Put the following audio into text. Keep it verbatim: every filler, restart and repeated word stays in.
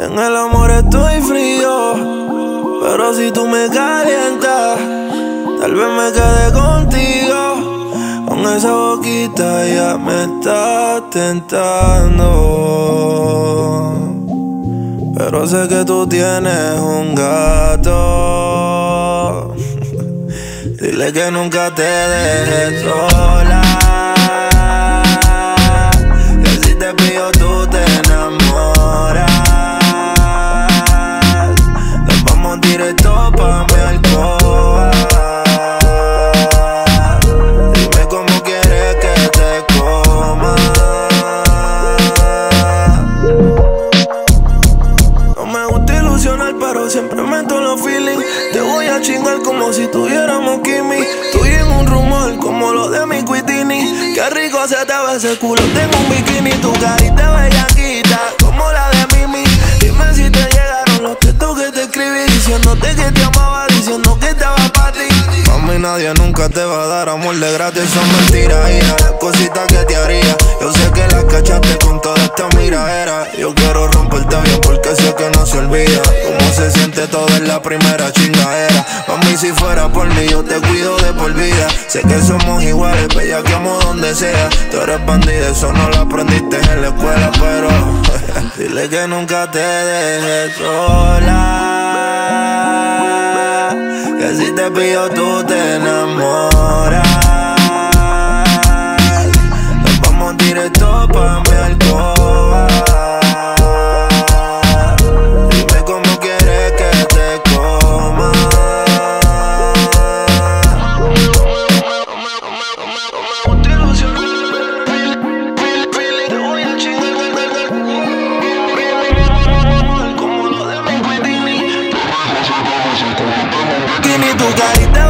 En el amor estoy frío, pero si tú me calientas, tal vez me quede contigo. Con esa boquita ya me estás tentando, pero sé que tú tienes un gato. Dile que nunca te dejes sola, que si te pillo tú te enamoras. Nos vamos directo pa' mi alcoba. Dime cómo quieres que te coma. No me gusta ilusionar, pero siempre meto los feelings. Te voy a chingar como si tuviéramos Kimi. Estoy en un rumor como lo de mi Quitini. Qué rico se te ve ese culo, tengo un bikini. Tu carita bellaquita como la de Mimi. Dime si te llegaron los textos que te escribí, diciéndote que te amaba, diciendo que estaba pa' ti. Mami, nadie nunca te va a dar amor de gratis. Son mentiras, hija, las cositas que te haría. Yo sé que las cachaste con toda esta miraera. Yo quiero romperte bien porque sé que no se olvida cómo se siente todo en la primera chingadera. Mami, si fuera por mí yo te cuido de por vida. Sé que somos iguales, bellaqueamos donde sea. Tú eres bandida, eso no lo aprendiste en la escuela, pero dile que nunca te dejes sola, que si te pillo tú te enamoras. Nos vamos directo pa' mi alcoba. Dime cómo quieres que te coma. Te voy a chingar como lo de mi Quitini. Tu carita